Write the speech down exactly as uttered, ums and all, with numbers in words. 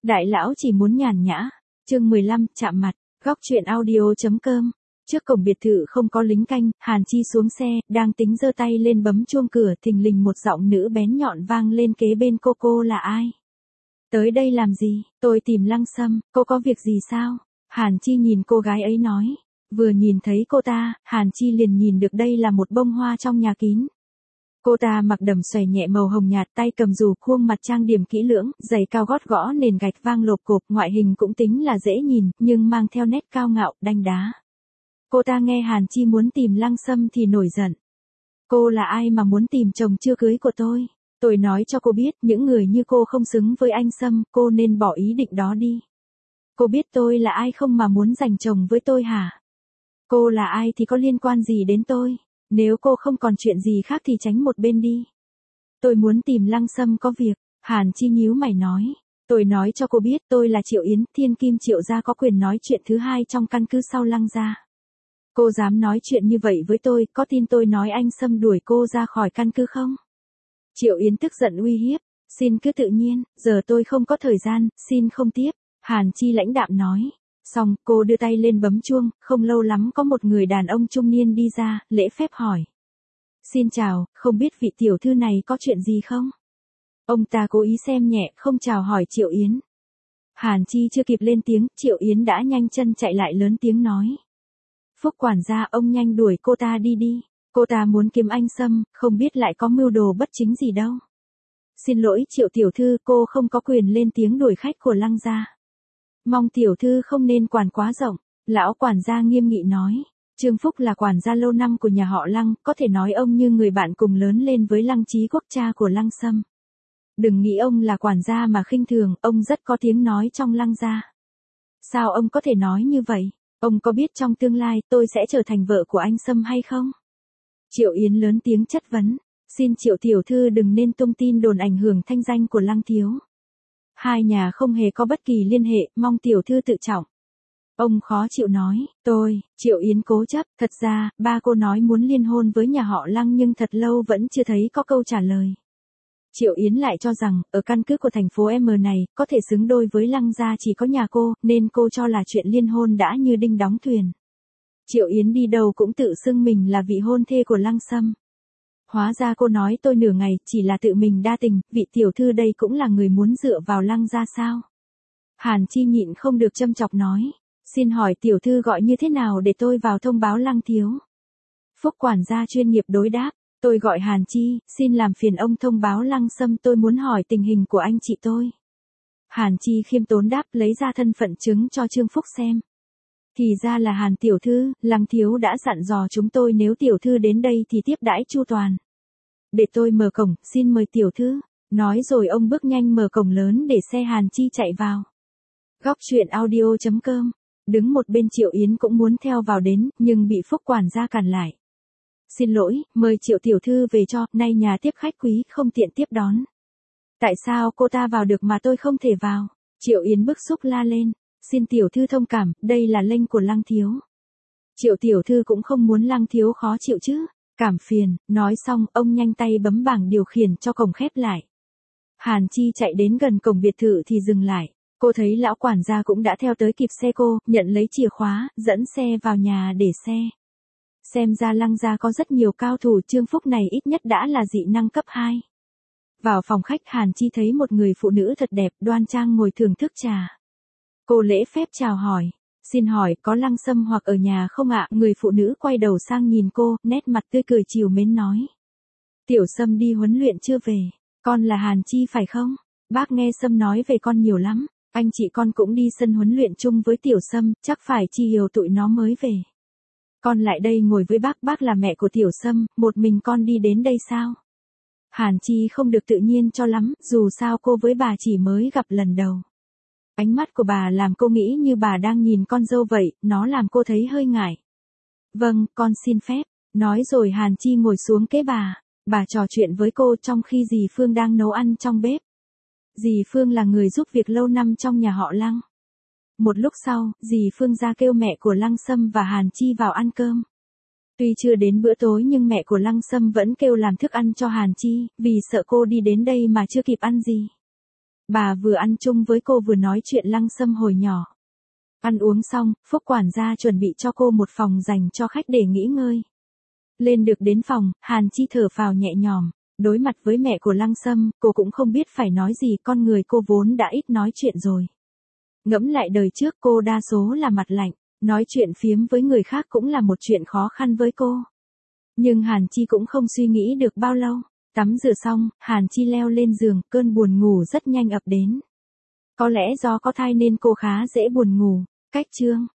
Đại lão chỉ muốn nhàn nhã. Chương mười lăm, chạm mặt. Góc truyện audio.com. Trước cổng biệt thự không có lính canh, Hàn Chi xuống xe, đang tính giơ tay lên bấm chuông cửa, thình lình một giọng nữ bén nhọn vang lên kế bên cô. Cô là ai? Tới đây làm gì? Tôi tìm Lăng Sâm. Cô có việc gì sao? Hàn Chi nhìn cô gái ấy nói. Vừa nhìn thấy cô ta, Hàn Chi liền nhìn được đây là một bông hoa trong nhà kín. Cô ta mặc đầm xòe nhẹ màu hồng nhạt, tay cầm dù, khuôn mặt trang điểm kỹ lưỡng, giày cao gót gõ nền gạch vang lộp cộp, ngoại hình cũng tính là dễ nhìn, nhưng mang theo nét cao ngạo, đanh đá. Cô ta nghe Hàn Chi muốn tìm Lăng Sâm thì nổi giận. Cô là ai mà muốn tìm chồng chưa cưới của tôi? Tôi nói cho cô biết, những người như cô không xứng với anh Sâm, cô nên bỏ ý định đó đi. Cô biết tôi là ai không mà muốn giành chồng với tôi hả? Cô là ai thì có liên quan gì đến tôi? Nếu cô không còn chuyện gì khác thì tránh một bên đi. Tôi muốn tìm Lăng Sâm có việc. Hàn Chi nhíu mày nói. Tôi nói cho cô biết, tôi là Triệu Yến, thiên kim Triệu gia, có quyền nói chuyện thứ hai trong căn cứ sau Lăng gia. Cô dám nói chuyện như vậy với tôi, có tin tôi nói anh Sâm đuổi cô ra khỏi căn cứ không? Triệu Yến tức giận uy hiếp. Xin cứ tự nhiên, giờ tôi không có thời gian, xin không tiếp. Hàn Chi lãnh đạm nói. Xong, cô đưa tay lên bấm chuông, không lâu lắm có một người đàn ông trung niên đi ra, lễ phép hỏi. Xin chào, không biết vị tiểu thư này có chuyện gì không? Ông ta cố ý xem nhẹ, không chào hỏi Triệu Yến. Hàn Chi chưa kịp lên tiếng, Triệu Yến đã nhanh chân chạy lại lớn tiếng nói. Phúc quản gia, ông nhanh đuổi cô ta đi đi. Cô ta muốn kiếm anh Sâm, không biết lại có mưu đồ bất chính gì đâu. Xin lỗi Triệu tiểu thư, cô không có quyền lên tiếng đuổi khách của Lăng gia. Mong tiểu thư không nên quản quá rộng. Lão quản gia nghiêm nghị nói. Trương Phúc là quản gia lâu năm của nhà họ Lăng, có thể nói ông như người bạn cùng lớn lên với Lăng Chí Quốc, cha của Lăng Sâm. Đừng nghĩ ông là quản gia mà khinh thường, ông rất có tiếng nói trong Lăng gia. Sao ông có thể nói như vậy? Ông có biết trong tương lai tôi sẽ trở thành vợ của anh Sâm hay không? Triệu Yến lớn tiếng chất vấn. Xin Triệu tiểu thư đừng nên tung tin đồn ảnh hưởng thanh danh của Lăng thiếu. Hai nhà không hề có bất kỳ liên hệ, mong tiểu thư tự trọng. Ông khó chịu nói. Tôi, Triệu Yến cố chấp. Thật ra, ba cô nói muốn liên hôn với nhà họ Lăng nhưng thật lâu vẫn chưa thấy có câu trả lời. Triệu Yến lại cho rằng, ở căn cứ của thành phố M này, có thể xứng đôi với Lăng gia chỉ có nhà cô, nên cô cho là chuyện liên hôn đã như đinh đóng thuyền. Triệu Yến đi đâu cũng tự xưng mình là vị hôn thê của Lăng Sâm. Hóa ra cô nói tôi nửa ngày, chỉ là tự mình đa tình, vị tiểu thư đây cũng là người muốn dựa vào Lăng gia sao? Hàn Chi nhịn không được châm chọc nói. Xin hỏi tiểu thư gọi như thế nào để tôi vào thông báo Lăng thiếu? Phúc quản gia chuyên nghiệp đối đáp. Tôi gọi Hàn Chi, xin làm phiền ông thông báo Lăng Sâm, tôi muốn hỏi tình hình của anh chị tôi. Hàn Chi khiêm tốn đáp, lấy ra thân phận chứng cho Trương Phúc xem. Thì ra là Hàn tiểu thư, Lăng thiếu đã dặn dò chúng tôi nếu tiểu thư đến đây thì tiếp đãi chu toàn. Để tôi mở cổng, xin mời tiểu thư. Nói rồi ông bước nhanh mở cổng lớn để xe Hàn Chi chạy vào. Góc truyện audio.com. Đứng một bên Triệu Yến cũng muốn theo vào đến, nhưng bị Phúc quản gia cản lại. Xin lỗi, mời Triệu tiểu thư về cho, nay nhà tiếp khách quý, không tiện tiếp đón. Tại sao cô ta vào được mà tôi không thể vào? Triệu Yến bức xúc la lên. Xin tiểu thư thông cảm, đây là lệnh của Lăng thiếu. Triệu tiểu thư cũng không muốn Lăng thiếu khó chịu chứ. Cảm phiền. Nói xong, ông nhanh tay bấm bảng điều khiển cho cổng khép lại. Hàn Chi chạy đến gần cổng biệt thự thì dừng lại. Cô thấy lão quản gia cũng đã theo tới kịp xe cô, nhận lấy chìa khóa, dẫn xe vào nhà để xe. Xem ra Lăng gia có rất nhiều cao thủ, Trương Phúc này ít nhất đã là dị năng cấp hai. Vào phòng khách, Hàn Chi thấy một người phụ nữ thật đẹp, đoan trang ngồi thưởng thức trà. Cô lễ phép chào hỏi. Xin hỏi, có Lăng Sâm hoặc ở nhà không ạ? Người phụ nữ quay đầu sang nhìn cô, nét mặt tươi cười trìu mến nói. Tiểu Sâm đi huấn luyện chưa về. Con là Hàn Chi phải không? Bác nghe Sâm nói về con nhiều lắm. Anh chị con cũng đi sân huấn luyện chung với Tiểu Sâm, chắc phải Chi Hiểu tụi nó mới về. Con lại đây ngồi với bác, bác là mẹ của Tiểu Sâm, một mình con đi đến đây sao? Hàn Chi không được tự nhiên cho lắm, dù sao cô với bà chỉ mới gặp lần đầu. Ánh mắt của bà làm cô nghĩ như bà đang nhìn con dâu vậy, nó làm cô thấy hơi ngại. Vâng, con xin phép. Nói rồi Hàn Chi ngồi xuống kế bà. Bà trò chuyện với cô trong khi dì Phương đang nấu ăn trong bếp. Dì Phương là người giúp việc lâu năm trong nhà họ Lăng. Một lúc sau, dì Phương ra kêu mẹ của Lăng Sâm và Hàn Chi vào ăn cơm. Tuy chưa đến bữa tối nhưng mẹ của Lăng Sâm vẫn kêu làm thức ăn cho Hàn Chi, vì sợ cô đi đến đây mà chưa kịp ăn gì. Bà vừa ăn chung với cô vừa nói chuyện Lăng Sâm hồi nhỏ. Ăn uống xong, Phúc quản gia chuẩn bị cho cô một phòng dành cho khách để nghỉ ngơi. Lên được đến phòng, Hàn Chi thở phào nhẹ nhõm. Đối mặt với mẹ của Lăng Sâm, cô cũng không biết phải nói gì, con người cô vốn đã ít nói chuyện rồi. Ngẫm lại đời trước cô đa số là mặt lạnh, nói chuyện phiếm với người khác cũng là một chuyện khó khăn với cô. Nhưng Hàn Chi cũng không suy nghĩ được bao lâu. Tắm rửa xong, Hàn Chi leo lên giường, cơn buồn ngủ rất nhanh ập đến. Có lẽ do có thai nên cô khá dễ buồn ngủ. Cách chương